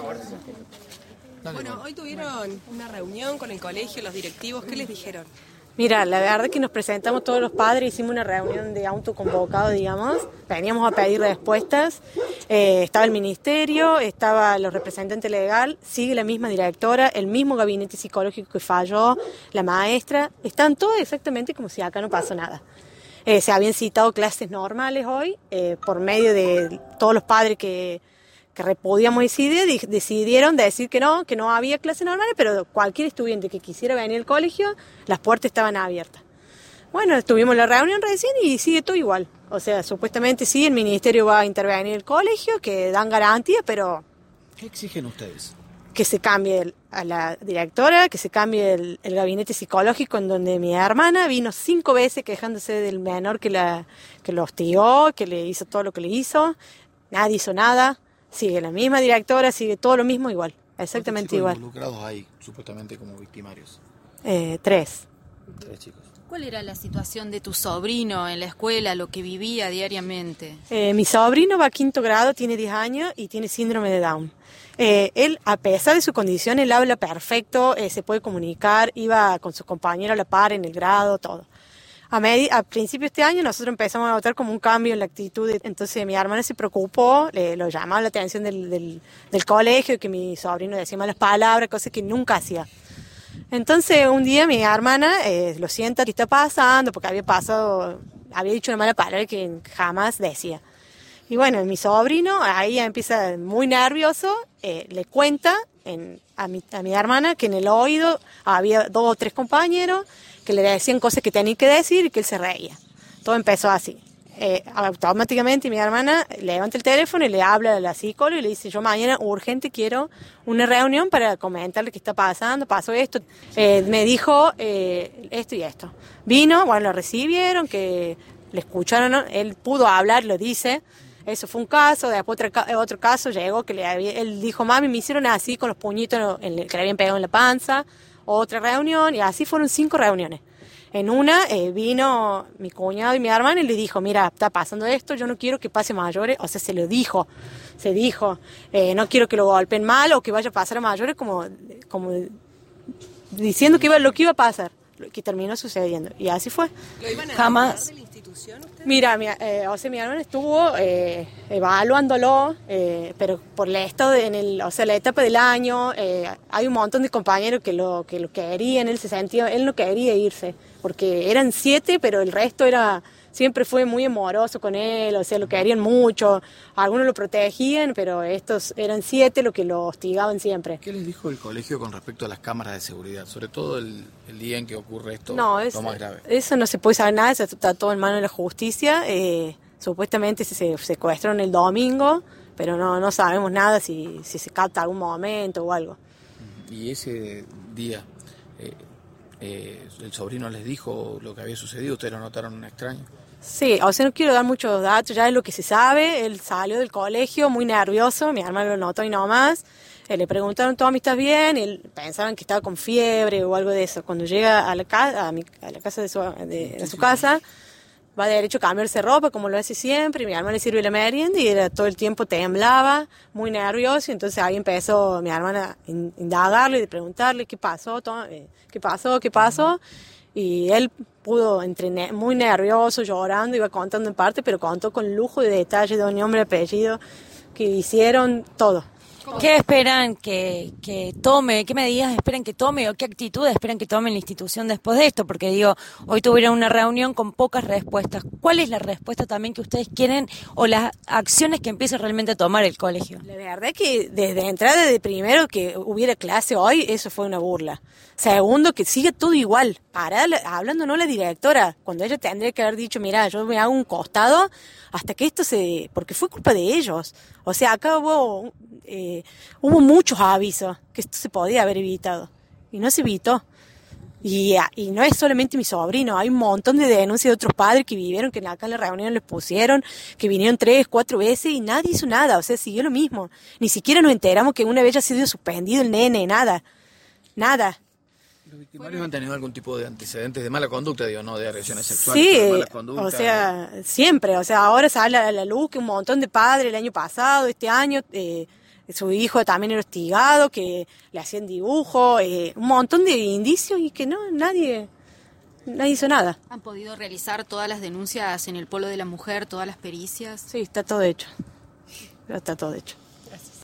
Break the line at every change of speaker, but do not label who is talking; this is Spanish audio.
Bueno, hoy tuvieron una reunión con el colegio, los directivos, ¿qué les dijeron?
Mira, la verdad es que nos presentamos todos los padres, hicimos una reunión de autoconvocado, digamos, veníamos a pedir respuestas, estaba el ministerio, estaba los representantes legal, sigue la misma directora, el mismo gabinete psicológico que falló, la maestra, están todos exactamente como si acá no pasó nada. Se habían citado clases normales hoy, por medio de todos los padres que podíamos decidir, decidieron decir que no había clases normales, pero cualquier estudiante que quisiera venir al colegio, las puertas estaban abiertas. Bueno, tuvimos la reunión recién y sigue todo igual. O sea, supuestamente sí, el ministerio va a intervenir en el colegio, que dan garantías, pero...
¿Qué exigen ustedes?
Que se cambie a la directora, que se cambie el gabinete psicológico en donde mi hermana vino 5 veces quejándose del menor que lo hostigó, que le hizo todo lo que le hizo, nadie hizo nada. Sigue la misma directora, sigue todo lo mismo igual, exactamente igual.
¿Cuántos chicos involucrados hay, supuestamente, como victimarios?
3.
3 chicos.
¿Cuál era la situación de tu sobrino en la escuela, lo que vivía diariamente?
Mi sobrino va a 5º grado, tiene 10 años y tiene síndrome de Down. Él, a pesar de su condición, él habla perfecto, se puede comunicar, iba con sus compañeros a la par en el grado, todo. A principio de este año nosotros empezamos a notar como un cambio en la actitud, entonces mi hermana se preocupó, lo llamaba la atención del colegio, que mi sobrino decía malas palabras, cosas que nunca hacía. Entonces un día mi hermana lo sienta, ¿qué está pasando? Porque había dicho una mala palabra que jamás decía. Y bueno, mi sobrino ahí empieza muy nervioso, le cuenta a mi hermana que en el oído había 2 o 3 compañeros que le decían cosas que tenía que decir y que él se reía. Todo empezó así. Automáticamente mi hermana levanta el teléfono y le habla a la psicóloga y le dice, yo mañana urgente quiero una reunión para comentarle qué está pasando, pasó esto. Me dijo esto y esto. Vino, bueno, lo recibieron, que le escucharon, ¿no? Él pudo hablar, lo dice. Eso fue un caso, después otro caso llegó que él dijo, mami, me hicieron así con los puñitos que le habían pegado en la panza. Otra reunión, y así fueron 5 reuniones. En una vino mi cuñado y mi hermana y le dijo, mira, está pasando esto, yo no quiero que pase mayores, o sea, se dijo, no quiero que lo golpeen mal o que vaya a pasar a mayores, como diciendo lo que iba a pasar, lo que terminó sucediendo, y así fue.
¿Lo iban a
Jamás.
de la institución ustedes?
Mira, mi hermana estuvo evaluándolo, pero por el estado, la etapa del año, hay un montón de compañeros que lo querían, él no quería irse, porque eran 7, pero el resto siempre fue muy amoroso con él, o sea, lo querían mucho, algunos lo protegían, pero estos eran 7 los que lo hostigaban siempre.
¿Qué les dijo el colegio con respecto a las cámaras de seguridad? Sobre todo el día en que ocurre esto, lo más grave.
Eso no se puede saber nada, eso está todo en manos de la justicia. Supuestamente se secuestraron el domingo, pero no sabemos nada si se capta algún momento o algo.
Y ese día, el sobrino les dijo lo que había sucedido, ¿ustedes lo notaron extraño?
Sí, o sea, no quiero dar muchos datos, ya es lo que se sabe. Él salió del colegio muy nervioso, mi hermano lo notó y no más. Le preguntaron, ¿Tommy, estás bien? Y él pensaban que estaba con fiebre o algo de eso. Cuando llega a la casa de su casa, va derecho a cambiarse ropa, como lo hace siempre, y mi hermana le sirve la merienda y todo el tiempo temblaba, muy nervioso, y entonces ahí empezó mi hermana a indagarle, de preguntarle, ¿qué pasó, Tommy? ¿Qué pasó? Y él pudo, muy nervioso, llorando, iba contando en parte, pero contó con lujo de detalle de nombre y apellido, que hicieron todo.
¿Qué esperan que tome, qué medidas esperan que tome o qué actitudes esperan que tome la institución después de esto? Porque hoy tuvieron una reunión con pocas respuestas. ¿Cuál es la respuesta también que ustedes quieren o las acciones que empiece realmente a tomar el colegio?
La verdad es que desde entrada, de primero que hubiera clase hoy, eso fue una burla. Segundo, que sigue todo igual. Hablando no la directora, cuando ella tendría que haber dicho, mira, yo me hago un costado hasta que esto porque fue culpa de ellos. O sea, acá hubo muchos avisos que esto se podía haber evitado y no se evitó. Y no es solamente mi sobrino, hay un montón de denuncias de otros padres que vivieron, que acá en la reunión les pusieron, que vinieron 3, 4 veces y nadie hizo nada, o sea, siguió lo mismo. Ni siquiera nos enteramos que una vez ya ha sido suspendido el nene, nada.
¿Los victimarios han tenido algún tipo de antecedentes de mala conducta, no de agresiones sexuales,
sí,
de mala conducta?
O sea, siempre, o sea, ahora sale a la luz que un montón de padres el año pasado, este año, su hijo también era hostigado, que le hacían dibujo, un montón de indicios y que nadie hizo nada.
¿Han podido realizar todas las denuncias en el Polo de la Mujer, todas las pericias?
Sí, está todo hecho. Está todo hecho.